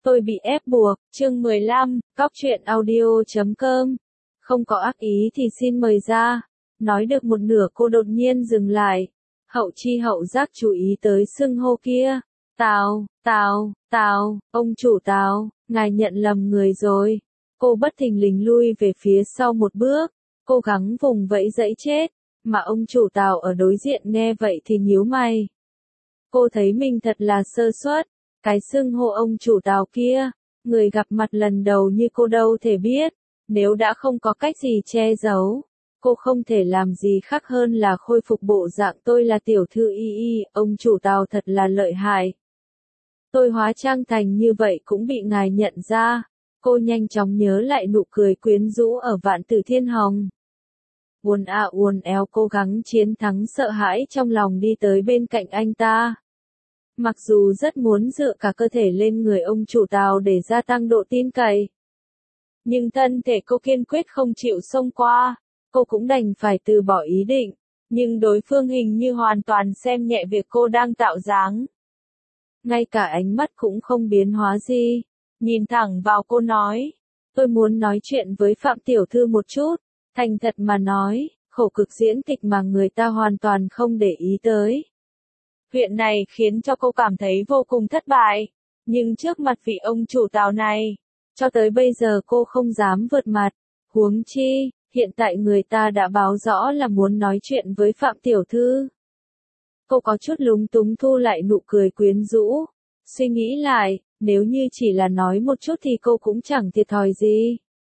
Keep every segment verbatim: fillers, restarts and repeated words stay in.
Tôi bị ép buộc, chương mười lăm, cóc truyện audio chấm com. Không có ác ý thì xin mời ra. Nói được một nửa cô đột nhiên dừng lại. Hậu chi hậu giác chú ý tới xưng hô kia. Tào, Tào, Tào, ông chủ Tào, ngài nhận lầm người rồi. Cô bất thình lình lui về phía sau một bước, cố gắng vùng vẫy dẫy chết, mà ông chủ Tào ở đối diện nghe vậy thì nhíu mày. Cô thấy mình thật là sơ suất. Cái xưng hô ông chủ Tào kia, người gặp mặt lần đầu như cô đâu thể biết, nếu đã không có cách gì che giấu, cô không thể làm gì khác hơn là khôi phục bộ dạng tôi là tiểu thư y y, ông chủ Tào thật là lợi hại. Tôi hóa trang thành như vậy cũng bị ngài nhận ra, cô nhanh chóng nhớ lại nụ cười quyến rũ ở Vạn Tử Thiên Hồng. Uốn à uốn éo cố gắng chiến thắng sợ hãi trong lòng đi tới bên cạnh anh ta. Mặc dù rất muốn dựa cả cơ thể lên người ông chủ Tào để gia tăng độ tin cậy, nhưng thân thể cô kiên quyết không chịu xông qua, cô cũng đành phải từ bỏ ý định, nhưng đối phương hình như hoàn toàn xem nhẹ việc cô đang tạo dáng. Ngay cả ánh mắt cũng không biến hóa gì, nhìn thẳng vào cô nói, tôi muốn nói chuyện với Phạm Tiểu Thư một chút, thành thật mà nói, khổ cực diễn kịch mà người ta hoàn toàn không để ý tới. Chuyện này khiến cho cô cảm thấy vô cùng thất bại, nhưng trước mặt vị ông chủ Tào này, cho tới bây giờ cô không dám vượt mặt, huống chi, hiện tại người ta đã báo rõ là muốn nói chuyện với Phạm Tiểu Thư. Cô có chút lúng túng thu lại nụ cười quyến rũ, suy nghĩ lại, nếu như chỉ là nói một chút thì cô cũng chẳng thiệt thòi gì.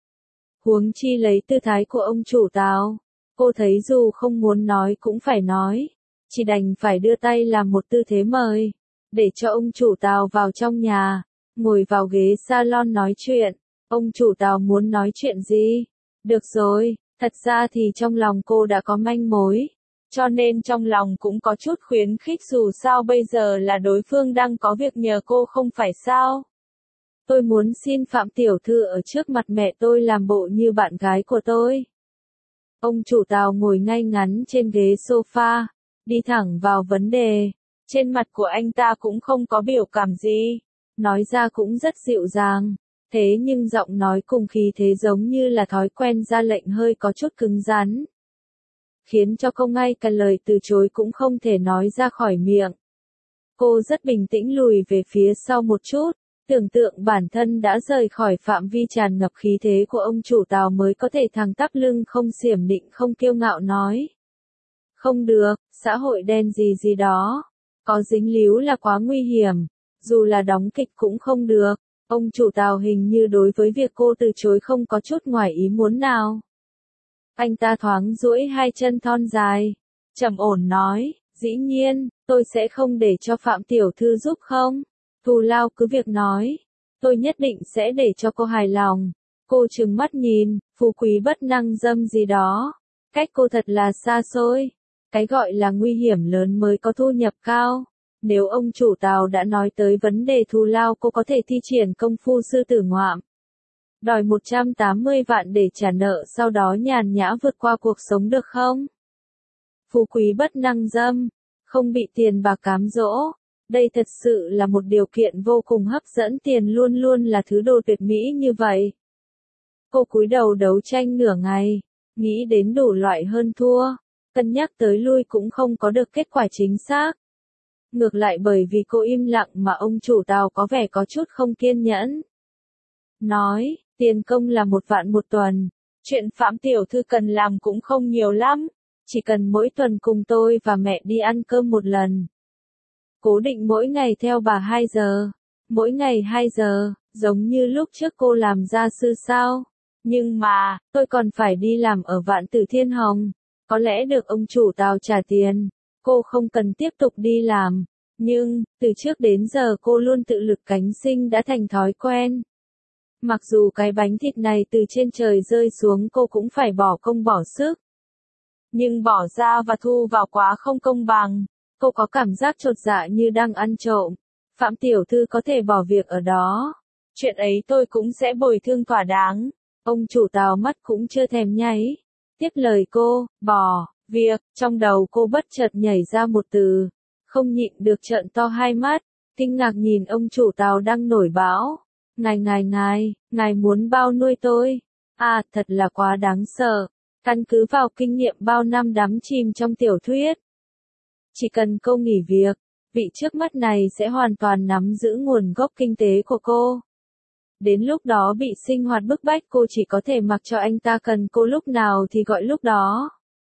Huống chi lấy tư thái của ông chủ Tào, cô thấy dù không muốn nói cũng phải nói. Chỉ đành phải đưa tay làm một tư thế mời, để cho ông chủ Tào vào trong nhà, ngồi vào ghế salon nói chuyện. Ông chủ Tào muốn nói chuyện gì? Được rồi, thật ra thì trong lòng cô đã có manh mối, cho nên trong lòng cũng có chút khuyến khích dù sao bây giờ là đối phương đang có việc nhờ cô không phải sao. Tôi muốn xin Phạm Tiểu Thư ở trước mặt mẹ tôi làm bộ như bạn gái của tôi. Ông chủ Tào ngồi ngay ngắn trên ghế sofa. Đi thẳng vào vấn đề, trên mặt của anh ta cũng không có biểu cảm gì, nói ra cũng rất dịu dàng, thế nhưng giọng nói cùng khí thế giống như là thói quen ra lệnh hơi có chút cứng rắn, khiến cho cô ngay cả lời từ chối cũng không thể nói ra khỏi miệng. Cô rất bình tĩnh lùi về phía sau một chút, tưởng tượng bản thân đã rời khỏi phạm vi tràn ngập khí thế của ông chủ Tào mới có thể thẳng tắp lưng không xiểm định không kiêu ngạo nói. Không được, xã hội đen gì gì đó, có dính líu là quá nguy hiểm, dù là đóng kịch cũng không được. Ông chủ Tào hình như đối với việc cô từ chối không có chút ngoài ý muốn nào. Anh ta thoáng duỗi hai chân thon dài, trầm ổn nói, dĩ nhiên, tôi sẽ không để cho Phạm Tiểu Thư giúp không, thù lao cứ việc nói, tôi nhất định sẽ để cho cô hài lòng. Cô trừng mắt nhìn, phú quý bất năng dâm gì đó, cách cô thật là xa xôi. Cái gọi là nguy hiểm lớn mới có thu nhập cao. Nếu ông chủ Tào đã nói tới vấn đề thù lao cô có thể thi triển công phu sư tử ngoạm. Đòi một trăm tám mươi vạn để trả nợ sau đó nhàn nhã vượt qua cuộc sống được không? Phú quý bất năng dâm, không bị tiền bạc cám dỗ. Đây thật sự là một điều kiện vô cùng hấp dẫn, tiền luôn luôn là thứ đồ tuyệt mỹ như vậy. Cô cúi đầu đấu tranh nửa ngày, nghĩ đến đủ loại hơn thua. Cân nhắc tới lui cũng không có được kết quả chính xác. Ngược lại bởi vì cô im lặng mà ông chủ Tào có vẻ có chút không kiên nhẫn. Nói, tiền công là một vạn một tuần, chuyện Phạm Tiểu Thư cần làm cũng không nhiều lắm, chỉ cần mỗi tuần cùng tôi và mẹ đi ăn cơm một lần. Cố định mỗi ngày theo bà hai giờ, mỗi ngày hai giờ, giống như lúc trước cô làm gia sư sao. Nhưng mà, tôi còn phải đi làm ở Vạn Tử Thiên Hồng. Có lẽ được ông chủ Tào trả tiền, cô không cần tiếp tục đi làm, nhưng, từ trước đến giờ cô luôn tự lực cánh sinh đã thành thói quen. Mặc dù cái bánh thịt này từ trên trời rơi xuống cô cũng phải bỏ công bỏ sức. Nhưng bỏ ra và thu vào quá không công bằng, cô có cảm giác chột dạ như đang ăn trộm. Phạm Tiểu Thư có thể bỏ việc ở đó, chuyện ấy tôi cũng sẽ bồi thường thỏa đáng. Ông chủ Tào mắt cũng chưa thèm nháy. Tiếp lời cô, bỏ, việc, trong đầu cô bất chợt nhảy ra một từ, không nhịn được trợn to hai mắt, kinh ngạc nhìn ông chủ Tào đang nổi bão. Ngài ngài ngài, ngài muốn bao nuôi tôi? À, thật là quá đáng sợ. Căn cứ vào kinh nghiệm bao năm đắm chìm trong tiểu thuyết. Chỉ cần cô nghỉ việc, vị trước mắt này sẽ hoàn toàn nắm giữ nguồn gốc kinh tế của cô. Đến lúc đó bị sinh hoạt bức bách cô chỉ có thể mặc cho anh ta cần cô lúc nào thì gọi lúc đó.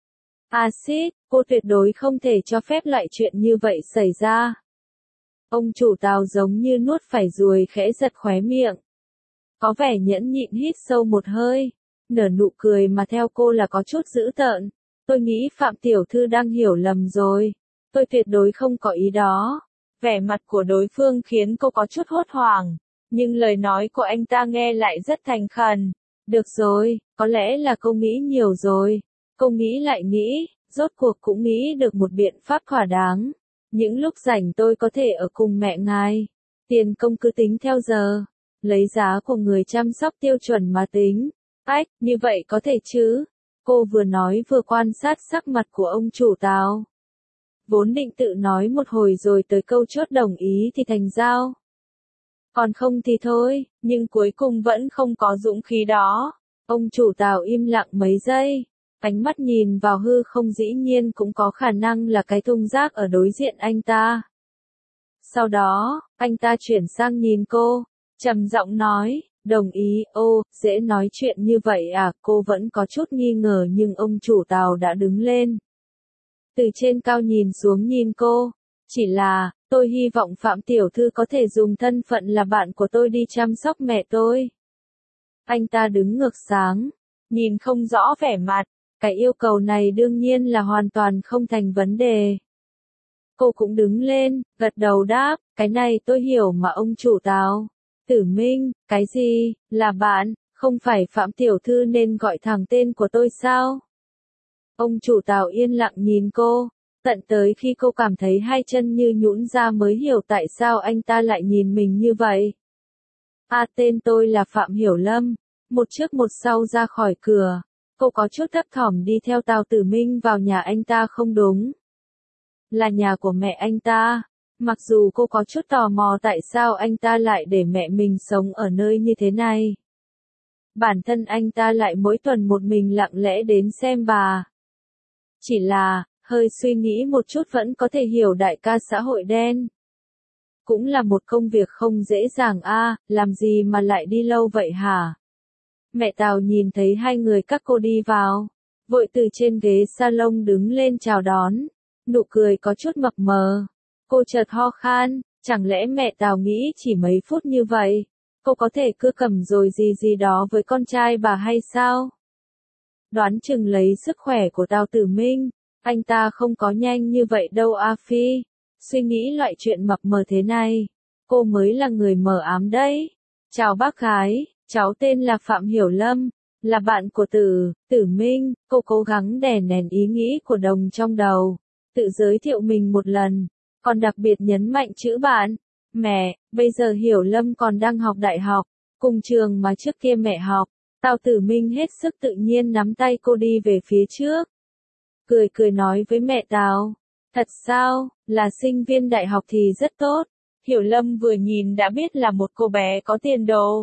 Axit, cô tuyệt đối không thể cho phép loại chuyện như vậy xảy ra. Ông chủ Tào giống như nuốt phải ruồi khẽ giật khóe miệng. Có vẻ nhẫn nhịn hít sâu một hơi, nở nụ cười mà theo cô là có chút dữ tợn. Tôi nghĩ Phạm Tiểu Thư đang hiểu lầm rồi. Tôi tuyệt đối không có ý đó. Vẻ mặt của đối phương khiến cô có chút hốt hoảng, nhưng lời nói của anh ta nghe lại rất thành khẩn. Được rồi, có lẽ là cô nghĩ nhiều rồi. Cô nghĩ lại nghĩ, rốt cuộc cũng nghĩ được một biện pháp thỏa đáng. Những lúc rảnh tôi có thể ở cùng mẹ ngài. Tiền công cứ tính theo giờ. Lấy giá của người chăm sóc tiêu chuẩn mà tính. Ách, như vậy có thể chứ? Cô vừa nói vừa quan sát sắc mặt của ông chủ Tào. Vốn định tự nói một hồi rồi tới câu chốt đồng ý thì thành giao. Còn không thì thôi, nhưng cuối cùng vẫn không có dũng khí đó. Ông chủ Tào im lặng mấy giây. Ánh mắt nhìn vào hư không dĩ nhiên cũng có khả năng là cái thùng rác ở đối diện anh ta. Sau đó, anh ta chuyển sang nhìn cô, trầm giọng nói, đồng ý, ô, dễ nói chuyện như vậy à, cô vẫn có chút nghi ngờ nhưng ông chủ Tào đã đứng lên. Từ trên cao nhìn xuống nhìn cô, chỉ là, tôi hy vọng Phạm Tiểu Thư có thể dùng thân phận là bạn của tôi đi chăm sóc mẹ tôi. Anh ta đứng ngược sáng, nhìn không rõ vẻ mặt. Cái yêu cầu này đương nhiên là hoàn toàn không thành vấn đề. Cô cũng đứng lên, gật đầu đáp, cái này tôi hiểu mà ông chủ Tào. Tử Minh, cái gì, là bạn, không phải Phạm Tiểu Thư nên gọi thẳng tên của tôi sao? Ông chủ Tào yên lặng nhìn cô, tận tới khi cô cảm thấy hai chân như nhũn ra mới hiểu tại sao anh ta lại nhìn mình như vậy. À, tên tôi là Phạm Hiểu Lâm, một trước một sau ra khỏi cửa. Cô có chút thấp thỏm đi theo Tào Tử Minh vào nhà anh ta không đúng. Là nhà của mẹ anh ta. Mặc dù cô có chút tò mò tại sao anh ta lại để mẹ mình sống ở nơi như thế này. Bản thân anh ta lại mỗi tuần một mình lặng lẽ đến xem bà. Chỉ là, hơi suy nghĩ một chút vẫn có thể hiểu đại ca xã hội đen. Cũng là một công việc không dễ dàng a, làm gì mà lại đi lâu vậy hả? Mẹ Tào nhìn thấy hai người các cô đi vào, vội từ trên ghế salon đứng lên chào đón, nụ cười có chút mập mờ. Cô chợt ho khan, chẳng lẽ mẹ Tào nghĩ chỉ mấy phút như vậy, cô có thể cưa cầm rồi gì gì đó với con trai bà hay sao? Đoán chừng lấy sức khỏe của Tào Tử Minh, anh ta không có nhanh như vậy đâu A Phi. Suy nghĩ loại chuyện mập mờ thế này, cô mới là người mờ ám đấy. Chào bác gái. Cháu tên là Phạm Hiểu Lâm, là bạn của Tử, Tử Minh, cô cố gắng đè nén ý nghĩ của đồng trong đầu, tự giới thiệu mình một lần, còn đặc biệt nhấn mạnh chữ bạn. Mẹ, bây giờ Hiểu Lâm còn đang học đại học, cùng trường mà trước kia mẹ học. Tào Tử Minh hết sức tự nhiên nắm tay cô đi về phía trước. Cười cười nói với mẹ Tào, thật sao, là sinh viên đại học thì rất tốt. Hiểu Lâm vừa nhìn đã biết là một cô bé có tiền đồ.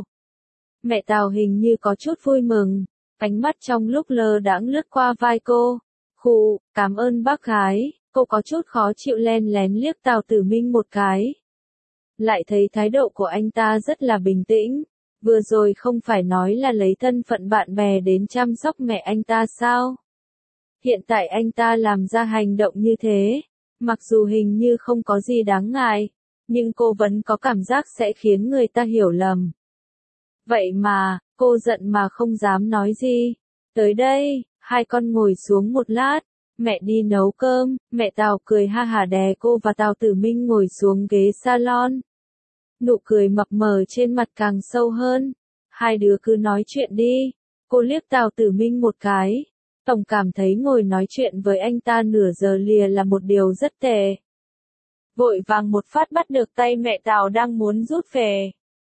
Mẹ Tào hình như có chút vui mừng, ánh mắt trong lúc lơ đãng lướt qua vai cô. Khụ, cảm ơn bác gái, cô có chút khó chịu len lén liếc Tào Tử Minh một cái. Lại thấy thái độ của anh ta rất là bình tĩnh, vừa rồi không phải nói là lấy thân phận bạn bè đến chăm sóc mẹ anh ta sao? Hiện tại anh ta làm ra hành động như thế, mặc dù hình như không có gì đáng ngại, nhưng cô vẫn có cảm giác sẽ khiến người ta hiểu lầm. Vậy mà, cô giận mà không dám nói gì. Tới đây, hai con ngồi xuống một lát, mẹ đi nấu cơm, mẹ Tào cười ha hả đè cô và Tào Tử Minh ngồi xuống ghế salon. Nụ cười mập mờ trên mặt càng sâu hơn. Hai đứa cứ nói chuyện đi. Cô liếc Tào Tử Minh một cái. Tổng cảm thấy ngồi nói chuyện với anh ta nửa giờ lìa là một điều rất tệ. Vội vàng một phát bắt được tay mẹ Tào đang muốn rút về.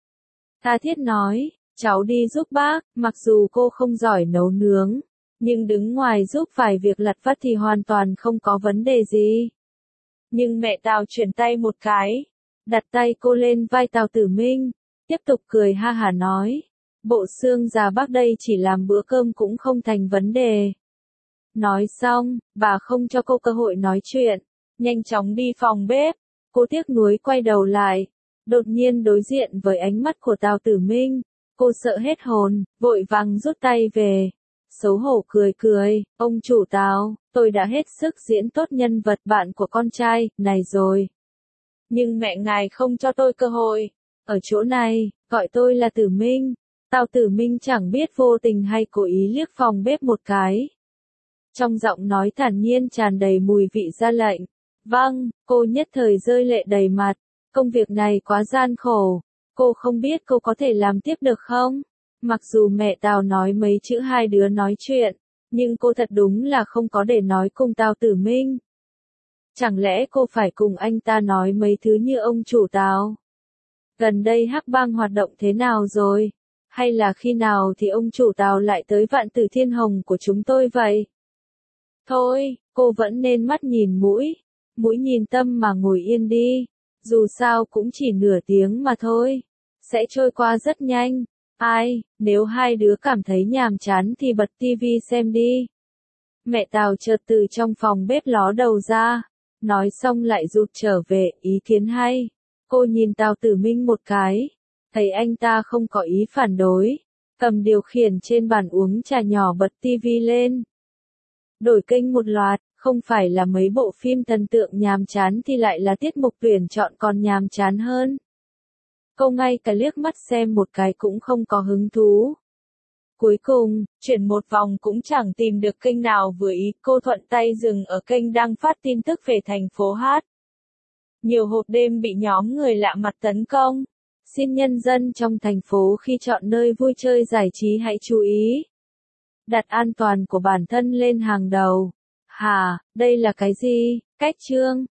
Tha thiết nói, cháu đi giúp bác, mặc dù cô không giỏi nấu nướng, nhưng đứng ngoài giúp vài việc lặt vặt thì hoàn toàn không có vấn đề gì. Nhưng mẹ Tào chuyển tay một cái, đặt tay cô lên vai Tào Tử Minh, tiếp tục cười ha hả nói. Bộ xương già bác đây chỉ làm bữa cơm cũng không thành vấn đề. Nói xong, bà không cho cô cơ hội nói chuyện, nhanh chóng đi phòng bếp. Cô tiếc nuối quay đầu lại, đột nhiên đối diện với ánh mắt của Tào Tử Minh. Cô sợ hết hồn, vội vàng rút tay về. Xấu hổ cười cười, ông chủ Tào, tôi đã hết sức diễn tốt nhân vật bạn của con trai này rồi. Nhưng mẹ ngài không cho tôi cơ hội. Ở chỗ này, gọi tôi là Tử Minh. Tào Tử Minh chẳng biết vô tình hay cố ý liếc phòng bếp một cái. Trong giọng nói thản nhiên tràn đầy mùi vị ra lệnh. Vâng, cô nhất thời rơi lệ đầy mặt. Công việc này quá gian khổ. Cô không biết cô có thể làm tiếp được không? Mặc dù mẹ Tào nói mấy chữ hai đứa nói chuyện, nhưng cô thật đúng là không có để nói cùng Tào Tử Minh. Chẳng lẽ cô phải cùng anh ta nói mấy thứ như ông chủ Tào? Gần đây Hắc Bang hoạt động thế nào rồi? Hay là khi nào thì ông chủ Tào lại tới Vạn Tử Thiên Hồng của chúng tôi vậy? Thôi, cô vẫn nên mắt nhìn mũi, mũi nhìn tâm mà ngồi yên đi. Dù sao cũng chỉ nửa tiếng mà thôi, sẽ trôi qua rất nhanh. Ai, nếu hai đứa cảm thấy nhàm chán thì bật tivi xem đi. Mẹ Tào chợt từ trong phòng bếp ló đầu ra, nói xong lại rụt trở về, ý kiến hay. Cô nhìn Tào Tử Minh một cái, thấy anh ta không có ý phản đối, cầm điều khiển trên bàn uống trà nhỏ bật tivi lên. Đổi kênh một loạt, không phải là mấy bộ phim thần tượng nhàm chán thì lại là tiết mục tuyển chọn còn nhàm chán hơn. Cô ngay cả liếc mắt xem một cái cũng không có hứng thú. Cuối cùng, chuyển một vòng cũng chẳng tìm được kênh nào vừa ý, cô thuận tay dừng ở kênh đang phát tin tức về thành phố Hát. Nhiều hộp đêm bị nhóm người lạ mặt tấn công. Xin nhân dân trong thành phố khi chọn nơi vui chơi giải trí hãy chú ý. Đặt an toàn của bản thân lên hàng đầu. Hà, đây là cái gì? Cách chương.